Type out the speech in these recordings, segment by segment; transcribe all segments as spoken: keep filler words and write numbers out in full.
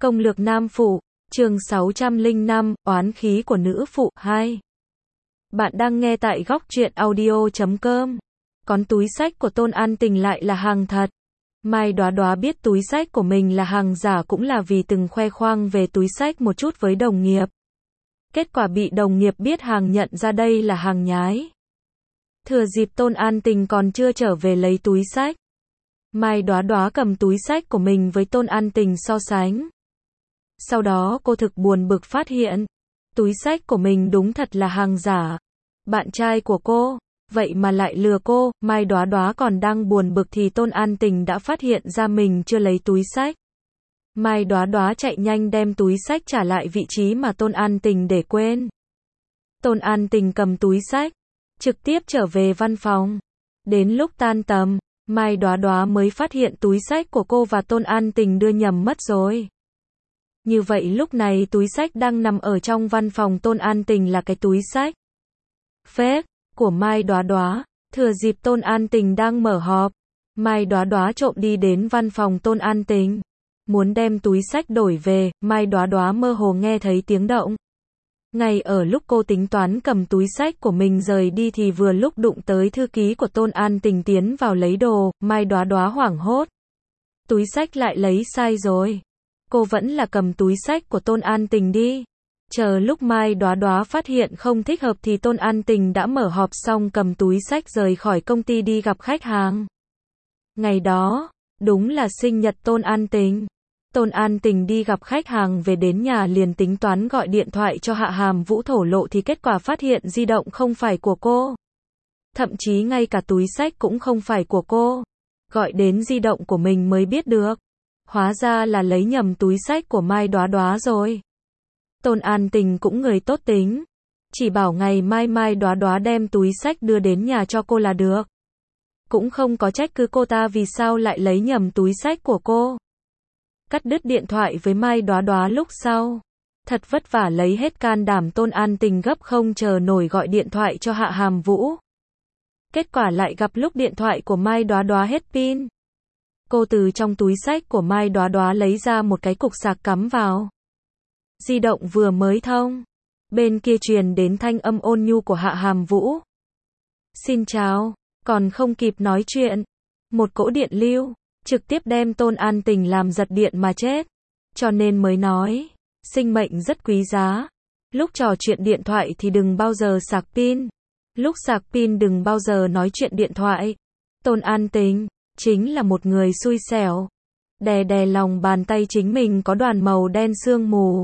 Công lược nam phụ, chương sáu trăm lẻ năm, oán khí của nữ phụ, hai. Bạn đang nghe tại góc truyện audio chấm com. Con túi xách của Tôn An Tình lại là hàng thật. Mai Đóa Đóa biết túi xách của mình là hàng giả cũng là vì từng khoe khoang về túi xách một chút với đồng nghiệp. Kết quả bị đồng nghiệp biết hàng nhận ra đây là hàng nhái. Thừa dịp Tôn An Tình còn chưa trở về lấy túi xách, Mai Đóa Đóa cầm túi xách của mình với Tôn An Tình so sánh. Sau đó cô thực buồn bực phát hiện, túi xách của mình đúng thật là hàng giả. Bạn trai của cô, vậy mà lại lừa cô. Mai Đóa Đóa còn đang buồn bực thì Tôn An Tình đã phát hiện ra mình chưa lấy túi xách. Mai Đóa Đóa chạy nhanh đem túi xách trả lại vị trí mà Tôn An Tình để quên. Tôn An Tình cầm túi xách, trực tiếp trở về văn phòng. Đến lúc tan tầm, Mai Đóa Đóa mới phát hiện túi xách của cô và Tôn An Tình đưa nhầm mất rồi. Như vậy lúc này túi xách đang nằm ở trong văn phòng Tôn An Tình là cái túi xách fake của Mai Đóa Đóa. Thừa dịp Tôn An Tình đang mở họp, Mai Đóa Đóa trộm đi đến văn phòng Tôn An Tình, muốn đem túi xách đổi về. Mai Đóa Đóa mơ hồ nghe thấy tiếng động. Ngay ở lúc cô tính toán cầm túi xách của mình rời đi thì vừa lúc đụng tới thư ký của Tôn An Tình tiến vào lấy đồ. Mai Đóa Đóa hoảng hốt. Túi xách lại lấy sai rồi. Cô vẫn là cầm túi xách của Tôn An Tình đi. Chờ lúc Mai Đóa Đóa phát hiện không thích hợp thì Tôn An Tình đã mở họp xong cầm túi xách rời khỏi công ty đi gặp khách hàng. Ngày đó, đúng là sinh nhật Tôn An Tình. Tôn An Tình đi gặp khách hàng về đến nhà liền tính toán gọi điện thoại cho Hạ Hàm Vũ thổ lộ thì kết quả phát hiện di động không phải của cô. Thậm chí ngay cả túi xách cũng không phải của cô. Gọi đến di động của mình mới biết được. Hóa ra là lấy nhầm túi xách của Mai Đóa Đóa rồi. Tôn An Tình cũng người tốt tính. Chỉ bảo ngày mai Mai Đóa Đóa đem túi xách đưa đến nhà cho cô là được. Cũng không có trách cứ cô ta vì sao lại lấy nhầm túi xách của cô. Cắt đứt điện thoại với Mai Đóa Đóa lúc sau. Thật vất vả lấy hết can đảm Tôn An Tình gấp không chờ nổi gọi điện thoại cho Hạ Hàm Vũ. Kết quả lại gặp lúc điện thoại của Mai Đóa Đóa hết pin. Cô từ trong túi xách của Mai Đóa Đóa lấy ra một cái cục sạc cắm vào. Di động vừa mới thông. Bên kia truyền đến thanh âm ôn nhu của Hạ Hàm Vũ. Xin chào, còn không kịp nói chuyện. Một cỗ điện lưu, trực tiếp đem Tôn An Tình làm giật điện mà chết. Cho nên mới nói, sinh mệnh rất quý giá. Lúc trò chuyện điện thoại thì đừng bao giờ sạc pin. Lúc sạc pin đừng bao giờ nói chuyện điện thoại. Tôn An Tình chính là một người xui xẻo. Đè đè lòng bàn tay chính mình có đoàn màu đen sương mù.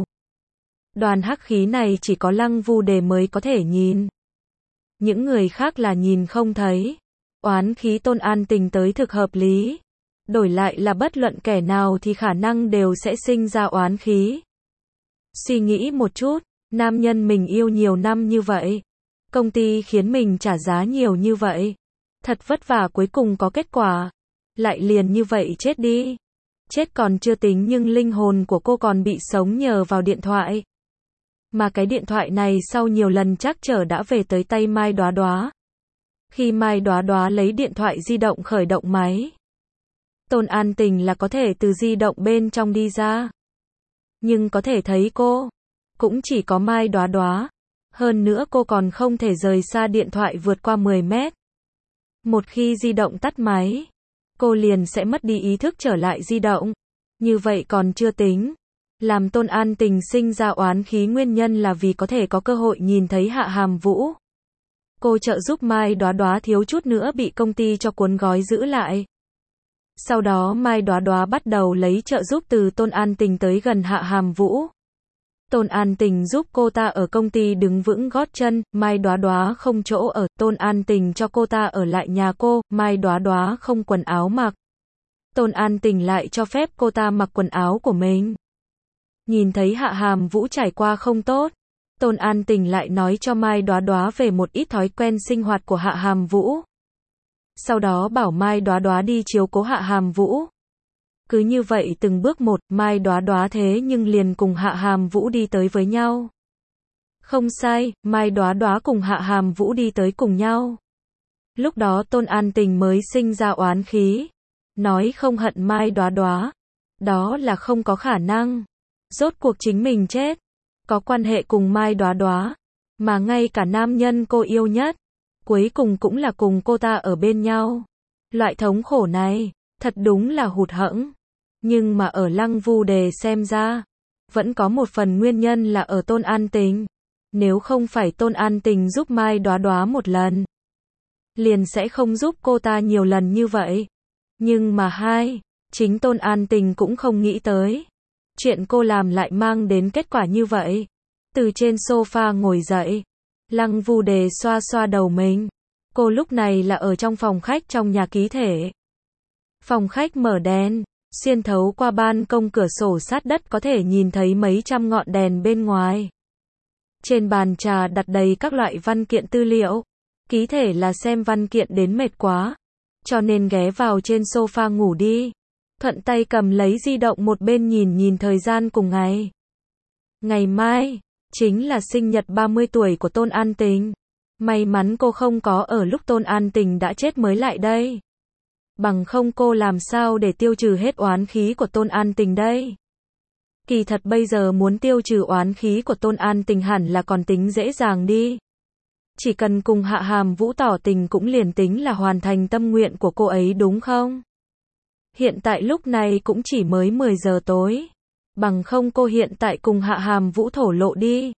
Đoàn hắc khí này chỉ có Lăng Vu Đề mới có thể nhìn. Những người khác là nhìn không thấy. Oán khí Tôn An Tình tới thực hợp lý. Đổi lại là bất luận kẻ nào thì khả năng đều sẽ sinh ra oán khí. Suy nghĩ một chút, nam nhân mình yêu nhiều năm như vậy. Công ty khiến mình trả giá nhiều như vậy. Thật vất vả cuối cùng có kết quả. Lại liền như vậy chết đi. Chết còn chưa tính nhưng linh hồn của cô còn bị sống nhờ vào điện thoại. Mà cái điện thoại này sau nhiều lần trắc trở đã về tới tay Mai Đóa Đóa. Khi Mai Đóa Đóa lấy điện thoại di động khởi động máy, Tôn An Tình là có thể từ di động bên trong đi ra. Nhưng có thể thấy cô, cũng chỉ có Mai Đóa Đóa. Hơn nữa cô còn không thể rời xa điện thoại vượt qua mười mét. Một khi di động tắt máy, cô liền sẽ mất đi ý thức trở lại di động. Như vậy còn chưa tính. Làm Tôn An Tình sinh ra oán khí nguyên nhân là vì có thể có cơ hội nhìn thấy Hạ Hàm Vũ. Cô trợ giúp Mai Đóa Đóa thiếu chút nữa bị công ty cho cuốn gói giữ lại. Sau đó Mai Đóa Đóa bắt đầu lấy trợ giúp từ Tôn An Tình tới gần Hạ Hàm Vũ. Tôn An Tình giúp cô ta ở công ty đứng vững gót chân. Mai Đóa Đóa không chỗ ở. Tôn An Tình cho cô ta ở lại nhà cô. Mai Đóa Đóa không quần áo mặc. Tôn An Tình lại cho phép cô ta mặc quần áo của mình. Nhìn thấy Hạ Hàm Vũ trải qua không tốt, Tôn An Tình lại nói cho Mai Đóa Đóa về một ít thói quen sinh hoạt của Hạ Hàm Vũ. Sau đó bảo Mai Đóa Đóa đi chiếu cố Hạ Hàm Vũ. Cứ như vậy từng bước một, Mai Đóa Đóa thế nhưng liền cùng Hạ Hàm Vũ đi tới với nhau. Không sai, Mai Đóa Đóa cùng Hạ Hàm Vũ đi tới cùng nhau. Lúc đó Tôn An Tình mới sinh ra oán khí. Nói không hận Mai Đóa Đóa. Đó là không có khả năng. Rốt cuộc chính mình chết, có quan hệ cùng Mai Đóa Đóa, mà ngay cả nam nhân cô yêu nhất, cuối cùng cũng là cùng cô ta ở bên nhau. Loại thống khổ này, thật đúng là hụt hẫng. Nhưng mà ở Lăng Vu Đề xem ra, vẫn có một phần nguyên nhân là ở Tôn An Tình. Nếu không phải Tôn An Tình giúp Mai Đóa Đóa một lần, liền sẽ không giúp cô ta nhiều lần như vậy. Nhưng mà hai, chính Tôn An Tình cũng không nghĩ tới. Chuyện cô làm lại mang đến kết quả như vậy. Từ trên sofa ngồi dậy, Lăng Vu Đề xoa xoa đầu mình. Cô lúc này là ở trong phòng khách trong nhà ký thể. Phòng khách mở đèn, xuyên thấu qua ban công cửa sổ sát đất có thể nhìn thấy mấy trăm ngọn đèn bên ngoài. Trên bàn trà đặt đầy các loại văn kiện tư liệu. Ký thể là xem văn kiện đến mệt quá, cho nên ghé vào trên sofa ngủ đi. Thuận tay cầm lấy di động một bên nhìn nhìn thời gian cùng ngày. Ngày mai, chính là sinh nhật ba mươi tuổi của Tôn An Tình. May mắn cô không có ở lúc Tôn An Tình đã chết mới lại đây. Bằng không cô làm sao để tiêu trừ hết oán khí của Tôn An Tình đây. Kỳ thật bây giờ muốn tiêu trừ oán khí của Tôn An Tình hẳn là còn tính dễ dàng đi. Chỉ cần cùng Hạ Hàm Vũ tỏ tình cũng liền tính là hoàn thành tâm nguyện của cô ấy đúng không? Hiện tại lúc này cũng chỉ mới mười giờ tối. Bằng không cô hiện tại cùng Hạ Hàm Vũ thổ lộ đi.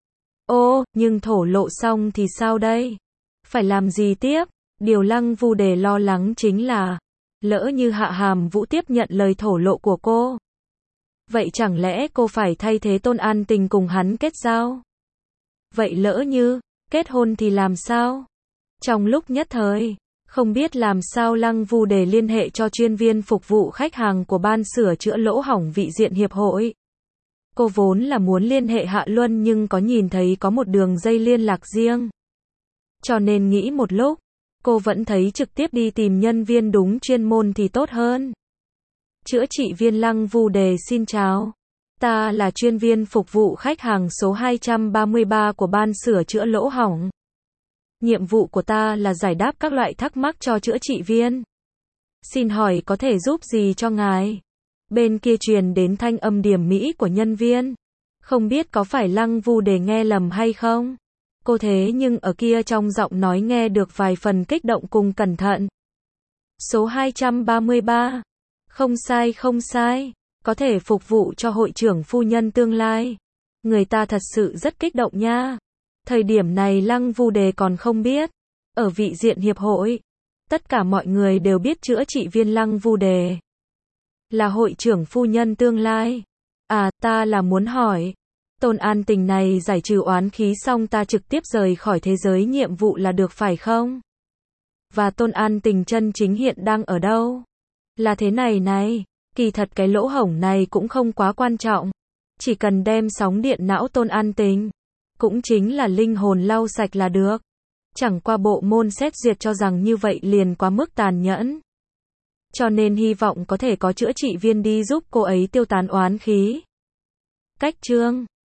Ô, nhưng thổ lộ xong thì sao đây? Phải làm gì tiếp? Điều Lăng Vu Đề lo lắng chính là, lỡ như Hạ Hàm Vũ tiếp nhận lời thổ lộ của cô. Vậy chẳng lẽ cô phải thay thế Tôn An Tình cùng hắn kết giao? Vậy lỡ như, kết hôn thì làm sao? Trong lúc nhất thời, không biết làm sao Lăng Vu Đề liên hệ cho chuyên viên phục vụ khách hàng của ban sửa chữa lỗ hổng vị diện hiệp hội. Cô vốn là muốn liên hệ Hạ Luân nhưng có nhìn thấy có một đường dây liên lạc riêng. Cho nên nghĩ một lúc, cô vẫn thấy trực tiếp đi tìm nhân viên đúng chuyên môn thì tốt hơn. Chữa trị viên Lăng Vu Đề xin chào. Ta là chuyên viên phục vụ khách hàng số hai trăm ba mươi ba của ban sửa chữa lỗ hổng. Nhiệm vụ của ta là giải đáp các loại thắc mắc cho chữa trị viên. Xin hỏi có thể giúp gì cho ngài? Bên kia truyền đến thanh âm điềm mỹ của nhân viên. Không biết có phải Lăng Vu Đề nghe lầm hay không? Cô thế nhưng ở kia trong giọng nói nghe được vài phần kích động cùng cẩn thận. Số hai trăm ba mươi ba. Không sai không sai. Có thể phục vụ cho hội trưởng phu nhân tương lai. Người ta thật sự rất kích động nha. Thời điểm này Lăng Vu Đề còn không biết. Ở vị diện hiệp hội, tất cả mọi người đều biết chữa trị viên Lăng Vu Đề là hội trưởng phu nhân tương lai. À, ta là muốn hỏi, Tôn An Tình này giải trừ oán khí xong ta trực tiếp rời khỏi thế giới nhiệm vụ là được phải không? Và Tôn An Tình chân chính hiện đang ở đâu? Là thế này này, kỳ thật cái lỗ hổng này cũng không quá quan trọng. Chỉ cần đem sóng điện não Tôn An Tình, cũng chính là linh hồn lau sạch là được. Chẳng qua bộ môn xét duyệt cho rằng như vậy liền quá mức tàn nhẫn. Cho nên hy vọng có thể có chữa trị viên đi giúp cô ấy tiêu tán oán khí. Cách chương